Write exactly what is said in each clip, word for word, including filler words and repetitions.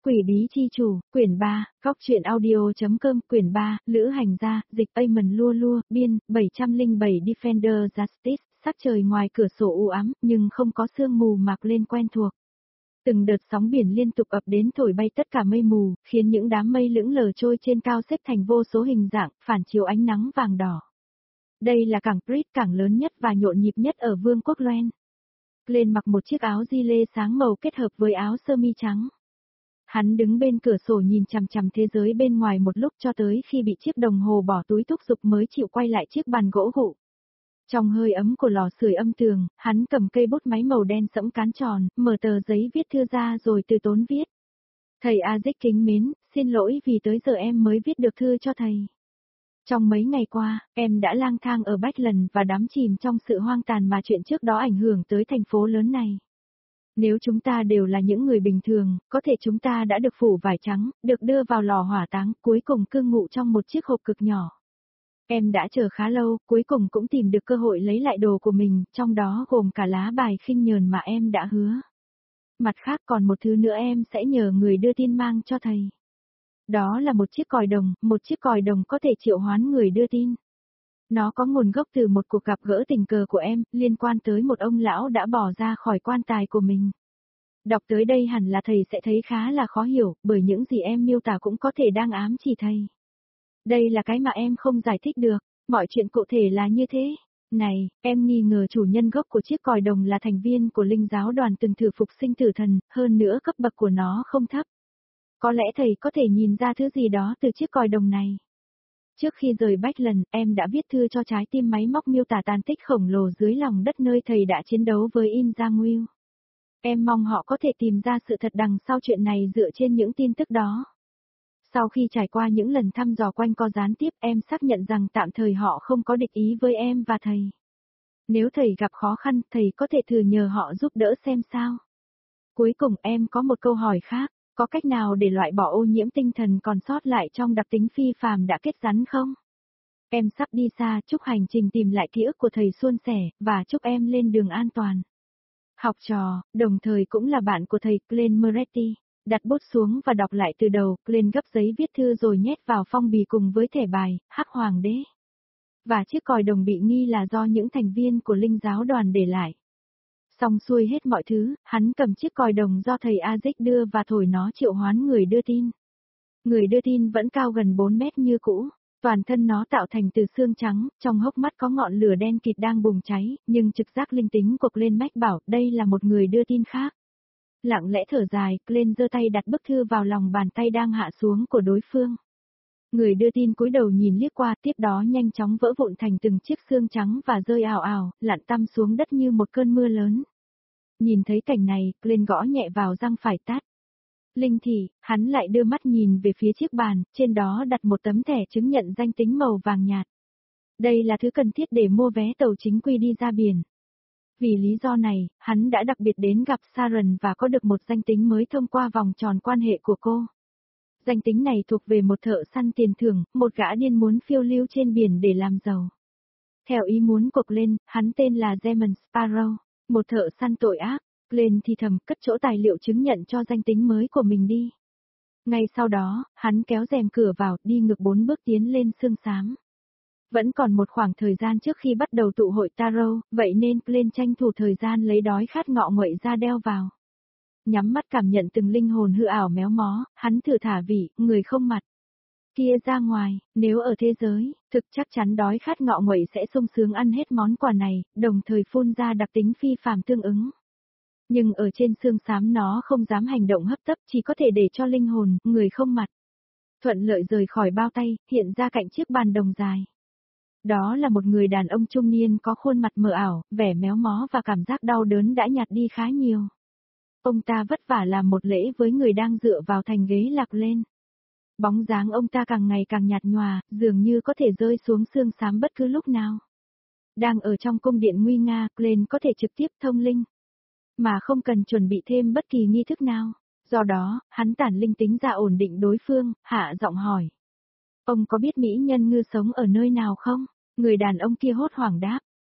Quỷ bí chi chủ, quyển ba, góc truyện audio.com, quyển ba, Lữ hành gia, dịch Amon lua lua, biên, bảy trăm lẻ bảy Defender Justice, sắc trời ngoài cửa sổ u ám, nhưng không có sương mù mạc lên quen thuộc. Từng đợt sóng biển liên tục ập đến thổi bay tất cả mây mù, khiến những đám mây lững lờ trôi trên cao xếp thành vô số hình dạng, phản chiếu ánh nắng vàng đỏ. Đây là cảng Brit, cảng lớn nhất và nhộn nhịp nhất ở Vương quốc Loen. Glenn mặc một chiếc áo gi lê sáng màu kết hợp với áo sơ mi trắng. Hắn đứng bên cửa sổ nhìn chằm chằm thế giới bên ngoài một lúc cho tới khi bị chiếc đồng hồ bỏ túi thúc giục mới chịu quay lại chiếc bàn gỗ gụ. Trong hơi ấm của lò sưởi âm tường, hắn cầm cây bút máy màu đen sẫm cán tròn, mở tờ giấy viết thư ra rồi từ tốn viết. Thầy Aziz kính mến, xin lỗi vì tới giờ em mới viết được thư cho thầy. Trong mấy ngày qua, em đã lang thang ở Bách và đắm chìm trong sự hoang tàn mà chuyện trước đó ảnh hưởng tới thành phố lớn này. Nếu chúng ta đều là những người bình thường, có thể chúng ta đã được phủ vải trắng, được đưa vào lò hỏa táng, cuối cùng cư ngụ trong một chiếc hộp cực nhỏ. Em đã chờ khá lâu, cuối cùng cũng tìm được cơ hội lấy lại đồ của mình, trong đó gồm cả lá bài khinh nhờn mà em đã hứa. Mặt khác còn một thứ nữa em sẽ nhờ người đưa tin mang cho thầy. Đó là một chiếc còi đồng, một chiếc còi đồng có thể triệu hoán người đưa tin. Nó có nguồn gốc từ một cuộc gặp gỡ tình cờ của em, liên quan tới một ông lão đã bỏ ra khỏi quan tài của mình. Đọc tới đây hẳn là thầy sẽ thấy khá là khó hiểu, bởi những gì em miêu tả cũng có thể đang ám chỉ thầy. Đây là cái mà em không giải thích được, mọi chuyện cụ thể là như thế. Này, em nghi ngờ chủ nhân gốc của chiếc còi đồng là thành viên của linh giáo đoàn từng thử phục sinh tử thần, hơn nữa cấp bậc của nó không thấp. Có lẽ thầy có thể nhìn ra thứ gì đó từ chiếc còi đồng này. Trước khi rời Bách lần, em đã viết thư cho trái tim máy móc miêu tả tàn tích khổng lồ dưới lòng đất nơi thầy đã chiến đấu với In Jamuil. Em mong họ có thể tìm ra sự thật đằng sau chuyện này dựa trên những tin tức đó. Sau khi trải qua những lần thăm dò quanh co gián tiếp, em xác nhận rằng tạm thời họ không có địch ý với em và thầy. Nếu thầy gặp khó khăn, thầy có thể thử nhờ họ giúp đỡ xem sao. Cuối cùng em có một câu hỏi khác. Có cách nào để loại bỏ ô nhiễm tinh thần còn sót lại trong đặc tính phi phàm đã kết rắn không? Em sắp đi xa, chúc hành trình tìm lại ký ức của thầy suôn sẻ, và chúc em lên đường an toàn. Học trò, đồng thời cũng là bạn của thầy Glenn Moretti. Đặt bút xuống và đọc lại từ đầu, Glenn gấp giấy viết thư rồi nhét vào phong bì cùng với thẻ bài, Hắc Hoàng đế. Và chiếc còi đồng bị nghi là do những thành viên của linh giáo đoàn để lại. Xong xuôi hết mọi thứ, hắn cầm chiếc còi đồng do thầy Aziz đưa và thổi nó triệu hoán người đưa tin. Người đưa tin vẫn cao gần bốn mét như cũ, toàn thân nó tạo thành từ xương trắng, trong hốc mắt có ngọn lửa đen kịt đang bùng cháy, nhưng trực giác linh tính của Glenn mách bảo đây là một người đưa tin khác. Lặng lẽ thở dài, Glenn giơ tay đặt bức thư vào lòng bàn tay đang hạ xuống của đối phương. Người đưa tin cúi đầu nhìn liếc qua, tiếp đó nhanh chóng vỡ vụn thành từng chiếc xương trắng và rơi ào ào, lặn tăm xuống đất như một cơn mưa lớn. Nhìn thấy cảnh này, Glenn gõ nhẹ vào răng phải tát. Linh thị, hắn lại đưa mắt nhìn về phía chiếc bàn, trên đó đặt một tấm thẻ chứng nhận danh tính màu vàng nhạt. Đây là thứ cần thiết để mua vé tàu chính quy đi ra biển. Vì lý do này, hắn đã đặc biệt đến gặp Sharon và có được một danh tính mới thông qua vòng tròn quan hệ của cô. Danh tính này thuộc về một thợ săn tiền thưởng, một gã điên muốn phiêu lưu trên biển để làm giàu. Theo ý muốn của Glenn, hắn tên là Demon Sparrow, một thợ săn tội ác. Glenn thì thầm cất chỗ tài liệu chứng nhận cho danh tính mới của mình đi. Ngay sau đó, hắn kéo rèm cửa vào, đi ngược bốn bước tiến lên xương xám. Vẫn còn một khoảng thời gian trước khi bắt đầu tụ hội Tarot, vậy nên Glenn tranh thủ thời gian lấy đói khát ngọ nguậy ra đeo vào. Nhắm mắt cảm nhận từng linh hồn hư ảo méo mó, hắn thử thả vị, người không mặt. Kia ra ngoài, nếu ở thế giới, thực chắc chắn đói khát ngọ nguậy sẽ sung sướng ăn hết món quà này, đồng thời phun ra đặc tính phi phàm tương ứng. Nhưng ở trên xương xám nó không dám hành động hấp tấp, chỉ có thể để cho linh hồn, người không mặt. Thuận lợi rời khỏi bao tay, hiện ra cạnh chiếc bàn đồng dài. Đó là một người đàn ông trung niên có khuôn mặt mờ ảo, vẻ méo mó và cảm giác đau đớn đã nhạt đi khá nhiều. Ông ta vất vả làm một lễ với người đang dựa vào thành ghế lạc lên. Bóng dáng ông ta càng ngày càng nhạt nhòa, dường như có thể rơi xuống xương xám bất cứ lúc nào. Đang ở trong cung điện nguy nga, Glenn có thể trực tiếp thông linh, mà không cần chuẩn bị thêm bất kỳ nghi thức nào. Do đó, hắn tản linh tính ra ổn định đối phương, hạ giọng hỏi. Ông có biết mỹ nhân ngư sống ở nơi nào không? Người đàn ông kia hốt hoảng đáp.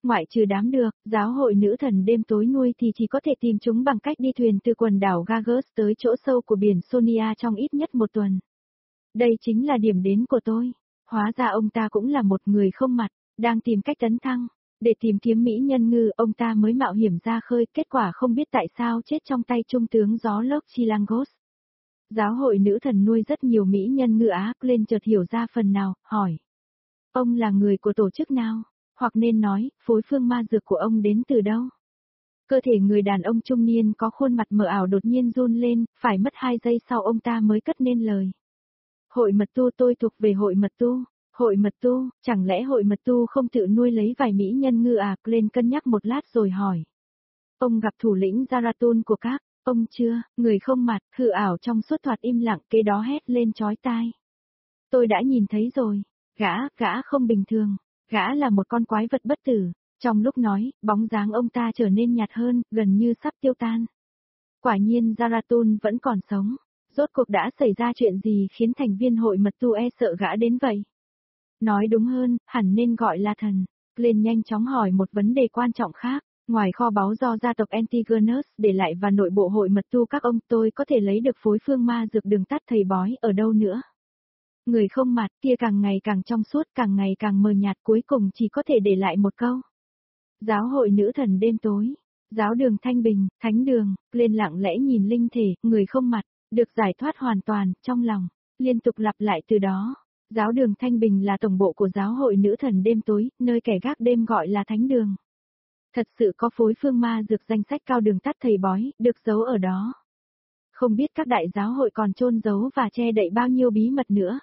Ngoại trừ đám được, giáo hội nữ thần đêm tối nuôi thì chỉ có thể tìm chúng bằng cách đi thuyền từ quần đảo Gagus tới chỗ sâu của biển Sonia trong ít nhất một tuần. Đây chính là điểm đến của tôi. Hóa ra ông ta cũng là một người không mặt, đang tìm cách tấn thăng. Để tìm kiếm mỹ nhân ngư, ông ta mới mạo hiểm ra khơi, kết quả không biết tại sao chết trong tay trung tướng gió lốc Chilangos. Giáo hội nữ thần nuôi rất nhiều mỹ nhân ngư Á, lên chợt hiểu ra phần nào, hỏi. Ông là người của tổ chức nào? Hoặc nên nói, phối phương ma dược của ông đến từ đâu? Cơ thể người đàn ông trung niên có khuôn mặt mờ ảo đột nhiên run lên, phải mất hai giây sau ông ta mới cất nên lời. Hội mật tu, tôi thuộc về hội mật tu. Hội mật tu, chẳng lẽ hội mật tu không tự nuôi lấy vài mỹ nhân ngư à? Lên cân nhắc một lát rồi hỏi. Ông gặp thủ lĩnh Zaratun của các, ông chưa? Người không mặt, hư ảo trong suốt thoạt im lặng, kế đó hét lên chói tai. Tôi đã nhìn thấy rồi, gã, gã không bình thường, gã là một con quái vật bất tử. Trong lúc nói, bóng dáng ông ta trở nên nhạt hơn, gần như sắp tiêu tan. Quả nhiên Zaratun vẫn còn sống. Rốt cuộc đã xảy ra chuyện gì khiến thành viên hội mật tu e sợ gã đến vậy? Nói đúng hơn, hẳn nên gọi là thần. Lên nhanh chóng hỏi một vấn đề quan trọng khác. Ngoài kho báu do gia tộc Antigonus để lại và nội bộ hội mật tu các ông, tôi có thể lấy được phối phương ma dược đường tắt thầy bói ở đâu nữa? Người không mặt kia càng ngày càng trong suốt, càng ngày càng mờ nhạt, cuối cùng chỉ có thể để lại một câu. Giáo hội nữ thần đêm tối. Giáo đường Thanh Bình, Thánh đường. Lên lặng lẽ nhìn linh thể, người không mặt, được giải thoát hoàn toàn, trong lòng. Liên tục lặp lại từ đó. Giáo đường Thanh Bình là tổng bộ của giáo hội nữ thần đêm tối, nơi kẻ gác đêm gọi là Thánh đường. Thật sự có phối phương ma dược danh sách cao đường tắt thầy bói, được giấu ở đó. Không biết các đại giáo hội còn chôn giấu và che đậy bao nhiêu bí mật nữa.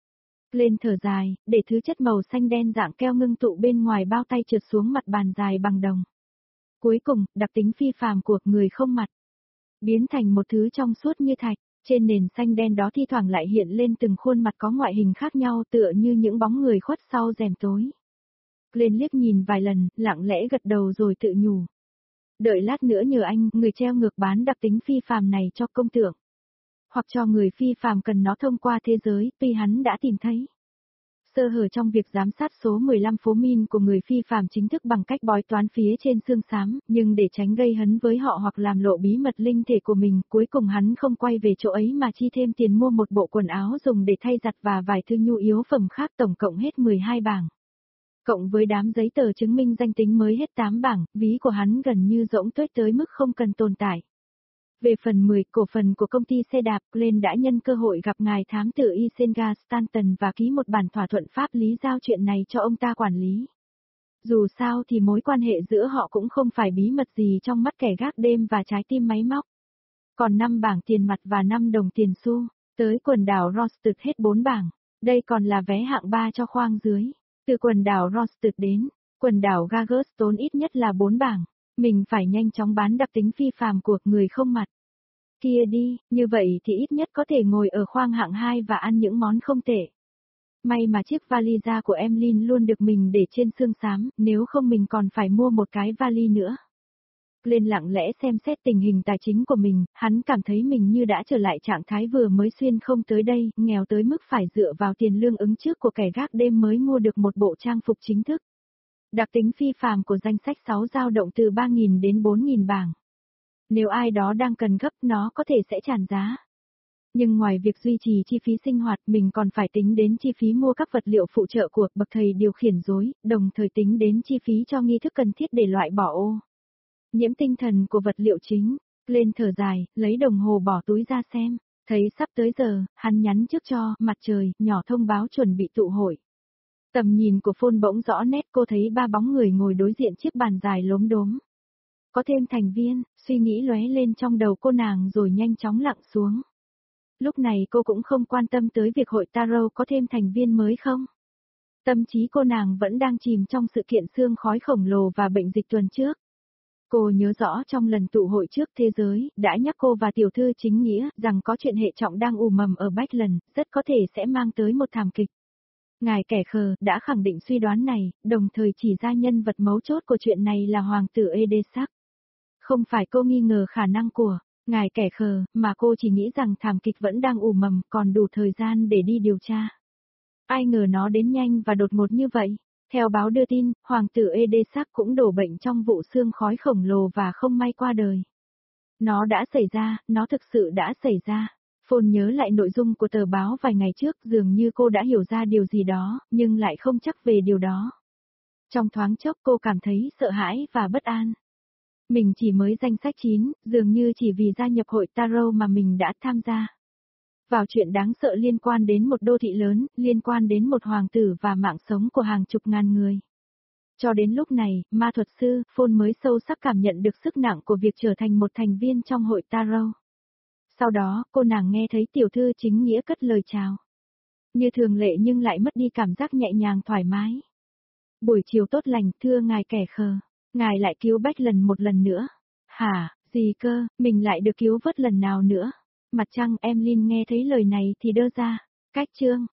Lên thở dài, để thứ chất màu xanh đen dạng keo ngưng tụ bên ngoài bao tay trượt xuống mặt bàn dài bằng đồng. Cuối cùng, đặc tính phi phàm của người không mặt biến thành một thứ trong suốt như thạch. Trên nền xanh đen đó thi thoảng lại hiện lên từng khuôn mặt có ngoại hình khác nhau, tựa như những bóng người khuất sau rèm tối. Lên liếc nhìn vài lần, lặng lẽ gật đầu rồi tự nhủ. Đợi lát nữa nhờ anh, người treo ngược bán đặc tính phi phàm này cho công tượng. Hoặc cho người phi phàm cần nó thông qua thế giới, tuy hắn đã tìm thấy sơ hở trong việc giám sát số mười lăm phố min của người phi phàm chính thức bằng cách bói toán phía trên xương xám, nhưng để tránh gây hấn với họ hoặc làm lộ bí mật linh thể của mình, cuối cùng hắn không quay về chỗ ấy mà chi thêm tiền mua một bộ quần áo dùng để thay giặt và vài thứ nhu yếu phẩm khác, tổng cộng hết mười hai bảng. Cộng với đám giấy tờ chứng minh danh tính mới hết tám bảng, ví của hắn gần như rỗng tuếch tới mức không cần tồn tại. Về phần mười, cổ phần của công ty xe đạp, Glenn đã nhân cơ hội gặp ngài thám tử Isenga Stanton và ký một bản thỏa thuận pháp lý giao chuyện này cho ông ta quản lý. Dù sao thì mối quan hệ giữa họ cũng không phải bí mật gì trong mắt kẻ gác đêm và trái tim máy móc. Còn năm bảng tiền mặt và năm đồng tiền xu, tới quần đảo Rosted hết bốn bảng, đây còn là vé hạng ba cho khoang dưới. Từ quần đảo Rosted đến, quần đảo Gagus tốn ít nhất là bốn bảng. Mình phải nhanh chóng bán đặc tính phi phàm của người không mặt. Kia đi, như vậy thì ít nhất có thể ngồi ở khoang hạng hai và ăn những món không tệ. May mà chiếc vali da của Emlyn luôn được mình để trên xương xám, nếu không mình còn phải mua một cái vali nữa. Lên lặng lẽ xem xét tình hình tài chính của mình, hắn cảm thấy mình như đã trở lại trạng thái vừa mới xuyên không tới đây, nghèo tới mức phải dựa vào tiền lương ứng trước của kẻ gác đêm mới mua được một bộ trang phục chính thức. Đặc tính phi phàm của danh sách sáu dao động từ ba nghìn đến bốn nghìn bảng. Nếu ai đó đang cần gấp nó có thể sẽ tràn giá. Nhưng ngoài việc duy trì chi phí sinh hoạt, mình còn phải tính đến chi phí mua các vật liệu phụ trợ của bậc thầy điều khiển rối, đồng thời tính đến chi phí cho nghi thức cần thiết để loại bỏ ô nhiễm tinh thần của vật liệu chính. Lên thở dài, lấy đồng hồ bỏ túi ra xem, thấy sắp tới giờ, hắn nhắn trước cho mặt trời nhỏ thông báo chuẩn bị tụ hội. Tầm nhìn của phone bỗng rõ nét, cô thấy ba bóng người ngồi đối diện chiếc bàn dài lốm đốm. Có thêm thành viên, suy nghĩ lóe lên trong đầu cô nàng rồi nhanh chóng lặng xuống. Lúc này cô cũng không quan tâm tới việc hội Tarot có thêm thành viên mới không. Tâm trí cô nàng vẫn đang chìm trong sự kiện xương khói khổng lồ và bệnh dịch tuần trước. Cô nhớ rõ trong lần tụ hội trước thế giới, đã nhắc cô và tiểu thư chính nghĩa rằng có chuyện hệ trọng đang ù mầm ở Backlund, rất có thể sẽ mang tới một thảm kịch. Ngài kẻ khờ đã khẳng định suy đoán này, đồng thời chỉ ra nhân vật mấu chốt của chuyện này là hoàng tử Edesac. Không phải cô nghi ngờ khả năng của ngài kẻ khờ, mà cô chỉ nghĩ rằng thảm kịch vẫn đang ù mầm, còn đủ thời gian để đi điều tra. Ai ngờ nó đến nhanh và đột ngột như vậy. Theo báo đưa tin, hoàng tử Edesac cũng đổ bệnh trong vụ xương khói khổng lồ và không may qua đời. Nó đã xảy ra, nó thực sự đã xảy ra. Phồn nhớ lại nội dung của tờ báo vài ngày trước, dường như cô đã hiểu ra điều gì đó, nhưng lại không chắc về điều đó. Trong thoáng chốc cô cảm thấy sợ hãi và bất an. Mình chỉ mới danh sách chín, dường như chỉ vì gia nhập hội Tarot mà mình đã tham gia vào chuyện đáng sợ liên quan đến một đô thị lớn, liên quan đến một hoàng tử và mạng sống của hàng chục ngàn người. Cho đến lúc này, ma thuật sư, Phồn mới sâu sắc cảm nhận được sức nặng của việc trở thành một thành viên trong hội Tarot. Sau đó, cô nàng nghe thấy tiểu thư chính nghĩa cất lời chào. Như thường lệ nhưng lại mất đi cảm giác nhẹ nhàng thoải mái. Buổi chiều tốt lành, thưa ngài kẻ khờ. Ngài lại cứu Bách lần một lần nữa. Hả, gì cơ, mình lại được cứu vớt lần nào nữa? Mặt trăng em Linh nghe thấy lời này thì đơ ra. Cách chương.